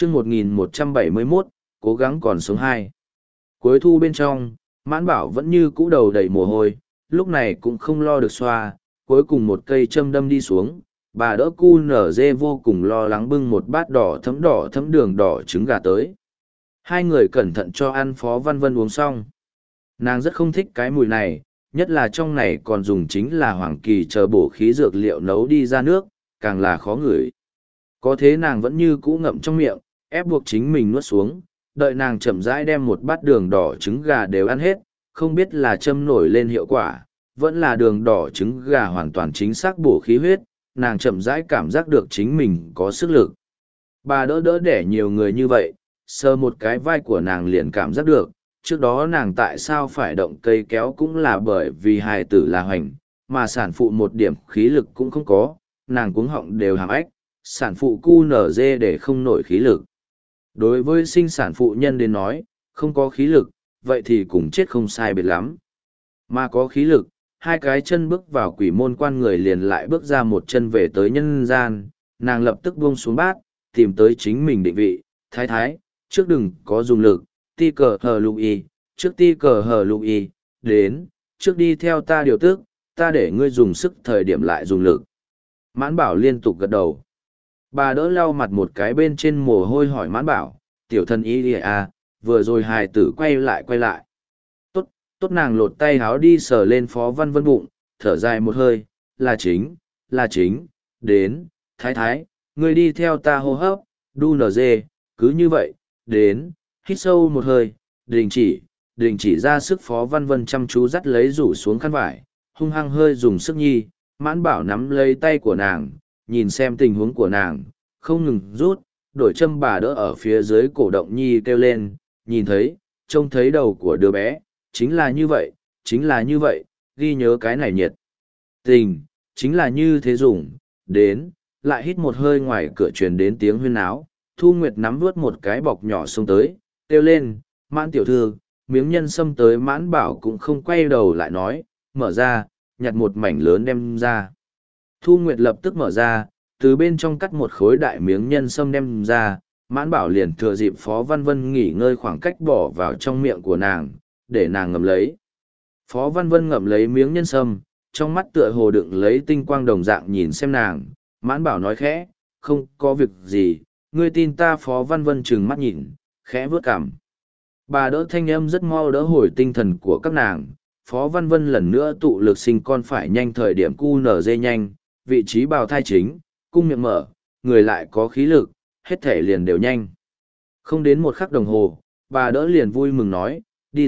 chương 1171, cố gắng còn sống hai. Cuối thu bên trong, Mãn Bảo vẫn như cũ đầu đầy mồ hôi, lúc này cũng không lo được xoa, cuối cùng một cây châm đâm đi xuống, bà đỡ cu nở dê vô cùng lo lắng bưng một bát đỏ thấm đường đỏ trứng gà tới. Hai người cẩn thận cho ăn Phó Văn Vân uống xong. Nàng rất không thích cái mùi này, nhất là trong này còn dùng chính là hoàng kỳ chờ bổ khí dược liệu nấu đi ra nước, càng là khó ngửi. Có thế nàng vẫn như cũ ngậm trong miệng, ép buộc chính mình nuốt xuống, đợi nàng chậm rãi đem một bát đường đỏ trứng gà đều ăn hết, không biết là châm nổi lên hiệu quả, vẫn là đường đỏ trứng gà hoàn toàn chính xác bổ khí huyết, nàng chậm rãi cảm giác được chính mình có sức lực. Bà đỡ đỡ đẻ nhiều người như vậy, sờ một cái vai của nàng liền cảm giác được, trước đó nàng tại sao phải động cây kéo cũng là bởi vì hài tử là hoành, mà sản phụ một điểm khí lực cũng không có, nàng cuống họng đều hàm ếch, sản phụ cu nở dê để không nổi khí lực. Đối với sinh sản phụ nhân đến nói, không có khí lực, vậy thì cũng chết không sai biệt lắm. Mà có khí lực, hai cái chân bước vào quỷ môn quan người liền lại bước ra một chân về tới nhân gian, nàng lập tức buông xuống bát, tìm tới chính mình định vị, thái thái, trước đừng có dùng lực, ti cờ hờ lục y, trước ti cờ hờ lục y, đến, trước đi theo ta điều tức, ta để ngươi dùng sức thời điểm lại dùng lực. Mãn Bảo liên tục gật đầu. Bà đỡ lau mặt một cái bên trên mồ hôi hỏi Mãn Bảo, tiểu thân y à, vừa rồi hài tử quay lại. Tốt nàng lột tay háo đi sờ lên Phó Văn Vân bụng, thở dài một hơi, là chính, đến, thái thái, ngươi đi theo ta hô hấp, đu nở dê, cứ như vậy, đến, hít sâu một hơi, đình chỉ ra sức. Phó Văn Vân chăm chú dắt lấy rủ xuống khăn vải, hung hăng hơi dùng sức nhi, Mãn Bảo nắm lấy tay của nàng, nhìn xem tình huống của nàng, không ngừng rút, đổi châm. Bà đỡ ở phía dưới cổ động nhi kêu lên, nhìn thấy, trông thấy đầu của đứa bé, chính là như vậy, ghi nhớ cái này nhiệt tình, chính là như thế dùng, đến, lại hít một hơi. Ngoài cửa truyền đến tiếng huyên náo, Thu Nguyệt nắm vớt một cái bọc nhỏ xông tới, kêu lên, Mãn tiểu thư, miếng nhân sâm tới. Mãn Bảo cũng không quay đầu lại nói, mở ra, nhặt một mảnh lớn đem ra. Thu Nguyệt lập tức mở ra, từ bên trong cắt một khối đại miếng nhân sâm đem ra, Mãn Bảo liền thừa dịp Phó Văn Vân nghỉ ngơi khoảng cách bỏ vào trong miệng của nàng, để nàng ngậm lấy. Phó Văn Vân ngậm lấy miếng nhân sâm, trong mắt tựa hồ đựng lấy tinh quang đồng dạng nhìn xem nàng. Mãn Bảo nói khẽ, không có việc gì, ngươi tin ta. Phó Văn Vân trừng mắt nhìn, khẽ vướt cằm. Bà đỡ thanh âm rất mau đỡ hồi tinh thần của các nàng. Phó Văn Vân lần nữa tụ lực sinh con phải nhanh, thời điểm cu nở dê nhanh, vị trí bào thai chính, cung miệng mở, người lại có khí lực, hết thể liền đều nhanh. Không đến một khắc đồng hồ, bà đỡ liền vui mừng nói, đi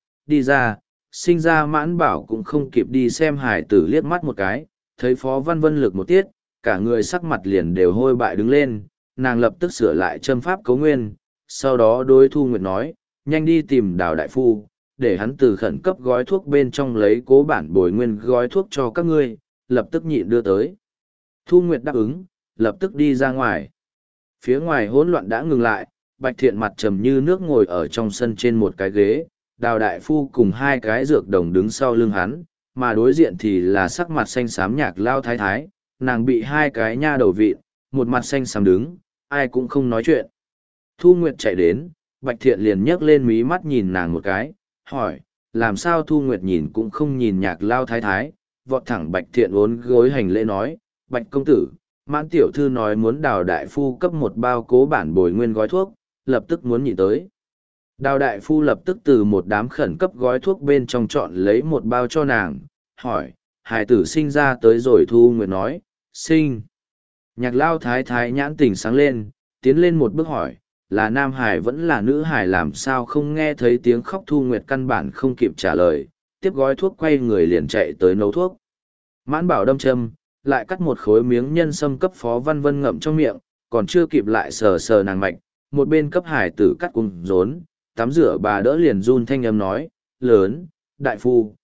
ra, sinh ra. Mãn Bảo cũng không kịp đi xem hải tử liếc mắt một cái, thấy Phó Văn Vân lực một tiết, cả người sắc mặt liền đều hôi bại đứng lên, nàng lập tức sửa lại châm pháp cấu nguyên, sau đó đối Thu Nguyệt nói, nhanh đi tìm Đào đại phu, để hắn từ khẩn cấp gói thuốc bên trong lấy cố bản bồi nguyên gói thuốc cho các ngươi, lập tức nhịn đưa tới. Thu Nguyệt đáp ứng, lập tức đi ra ngoài. Phía ngoài hỗn loạn đã ngừng lại, Bạch Thiện mặt trầm như nước ngồi ở trong sân trên một cái ghế, Đào đại phu cùng hai cái dược đồng đứng sau lưng hắn, mà đối diện thì là sắc mặt xanh xám Nhạc Lao thái thái, nàng bị hai cái nha đầu vịn, một mặt xanh xám đứng, ai cũng không nói chuyện. Thu Nguyệt chạy đến, Bạch Thiện liền nhấc lên mí mắt nhìn nàng một cái, hỏi, làm sao? Thu Nguyệt nhìn cũng không nhìn Nhạc Lao thái thái, vọt thẳng Bạch Thiện uốn gối hành lễ nói, Bạch công tử, Mãn tiểu thư nói muốn Đào đại phu cấp một bao cố bản bồi nguyên gói thuốc, lập tức muốn nhịn tới. Đào đại phu lập tức từ một đám khẩn cấp gói thuốc bên trong chọn lấy một bao cho nàng, hỏi, hài tử sinh ra tới rồi? Thu Nguyệt nói, sinh. Nhạc Lao thái thái nhãn tỉnh sáng lên, tiến lên một bước hỏi, là nam hài vẫn là nữ hài? Làm sao không nghe thấy tiếng khóc? Thu Nguyệt căn bản không kịp trả lời, tiếp gói thuốc quay người liền chạy tới nấu thuốc. Mãn Bảo đâm châm, lại cắt một khối miếng nhân sâm cấp Phó Văn Vân ngậm trong miệng, còn chưa kịp lại sờ nàng mạch, một bên cấp hải tử cắt cùng rốn, tắm rửa. Bà đỡ liền run thanh âm nói, lớn, đại phu,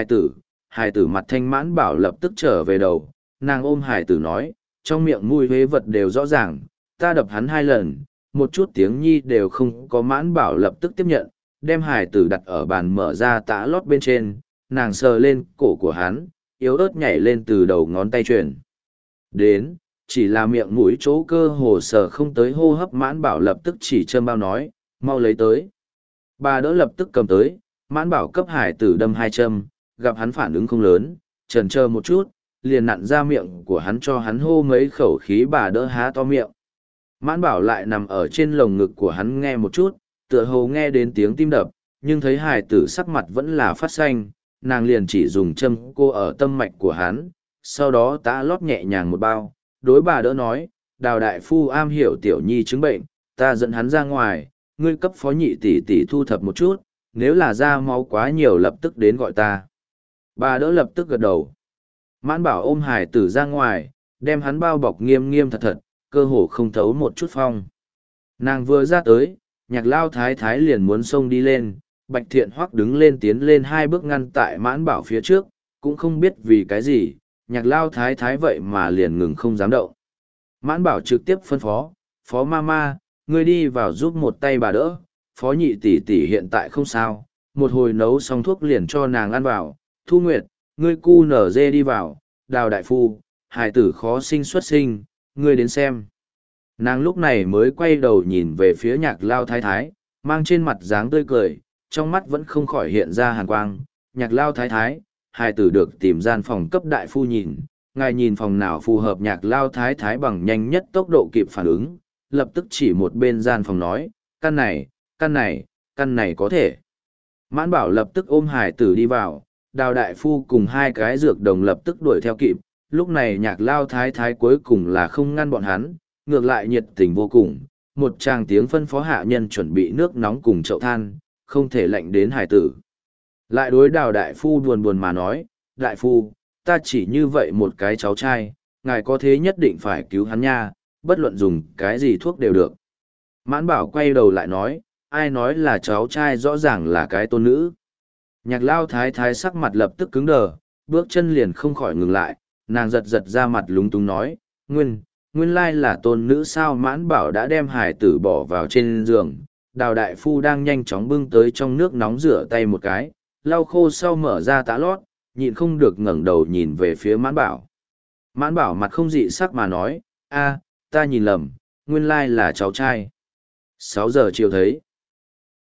hải tử mặt thanh. Mãn Bảo lập tức trở về đầu, nàng ôm hải tử nói, trong miệng mùi huế vật đều rõ ràng, ta đập hắn 2 lần, một chút tiếng nhi đều không có. Mãn Bảo lập tức tiếp nhận, đem hải tử đặt ở bàn mở ra tã lót bên trên, nàng sờ lên cổ của hắn, yếu ớt nhảy lên từ đầu ngón tay truyền đến, chỉ là miệng mũi chỗ cơ hồ sờ không tới hô hấp. Mãn Bảo lập tức chỉ châm bao nói, mau lấy tới. Bà đỡ lập tức cầm tới, Mãn Bảo cấp hải tử đâm 2 châm, gặp hắn phản ứng không lớn, chần chờ một chút, liền nặn ra miệng của hắn cho hắn hô mấy khẩu khí. Bà đỡ há to miệng. Mãn Bảo lại nằm ở trên lồng ngực của hắn nghe một chút, tựa hồ nghe đến tiếng tim đập, nhưng thấy hải tử sắc mặt vẫn là phát xanh, nàng liền chỉ dùng châm cô ở tâm mạch của hắn, sau đó tã lót nhẹ nhàng một bao. Đối bà đỡ nói, Đào đại phu am hiểu tiểu nhi chứng bệnh, ta dẫn hắn ra ngoài, ngươi cấp phó nhị tỷ tỷ thu thập một chút, nếu là ra máu quá nhiều lập tức đến gọi ta. Bà đỡ lập tức gật đầu. Mãn Bảo ôm hải tử ra ngoài, đem hắn bao bọc nghiêm nghiêm thật thật, cơ hồ không thấu một chút phong. Nàng vừa ra tới, Nhạc Lao thái thái liền muốn xông đi lên, Bạch Thiện Hoắc đứng lên tiến lên 2 bước ngăn tại Mãn Bảo phía trước, cũng không biết vì cái gì, Nhạc Lao thái thái vậy mà liền ngừng không dám động. Mãn Bảo trực tiếp phân phó, phó ma, ngươi đi vào giúp một tay bà đỡ, phó nhị tỷ tỷ hiện tại không sao, một hồi nấu xong thuốc liền cho nàng ăn vào. Thu Nguyệt, ngươi cu nở dê đi vào, Đào đại phu, hài tử khó sinh xuất sinh, ngươi đến xem. Nàng lúc này mới quay đầu nhìn về phía Nhạc Lao thái thái, mang trên mặt dáng tươi cười, trong mắt vẫn không khỏi hiện ra hàn quang. Nhạc Lao thái thái, hài tử được tìm gian phòng cấp đại phu nhìn, ngài nhìn phòng nào phù hợp. Nhạc Lao thái thái bằng nhanh nhất tốc độ kịp phản ứng, lập tức chỉ một bên gian phòng nói, căn này có thể. Mãn Bảo lập tức ôm hài tử đi vào, Đào đại phu cùng 2 cái dược đồng lập tức đuổi theo kịp. Lúc này Nhạc Lao thái thái cuối cùng là không ngăn bọn hắn, ngược lại nhiệt tình vô cùng, một tràng tiếng phân phó hạ nhân chuẩn bị nước nóng cùng chậu than, không thể lạnh đến hài tử. Lại đối Đào đại phu buồn buồn mà nói, đại phu, ta chỉ như vậy một cái cháu trai, ngài có thế nhất định phải cứu hắn nha, bất luận dùng cái gì thuốc đều được. Mãn Bảo quay đầu lại nói, ai nói là cháu trai, rõ ràng là cái tôn nữ. Nhạc Lao thái thái sắc mặt lập tức cứng đờ, bước chân liền không khỏi ngừng lại, nàng giật giật ra mặt lúng túng nói, nguyên lai là tôn nữ sao. Mãn Bảo đã đem hải tử bỏ vào trên giường, Đào đại phu đang nhanh chóng bưng tới trong nước nóng rửa tay một cái, lau khô sau mở ra tã lót, nhịn không được ngẩng đầu nhìn về phía Mãn Bảo. Mãn Bảo mặt không dị sắc mà nói, ta nhìn lầm, nguyên lai là cháu trai. 6 giờ chiều thấy.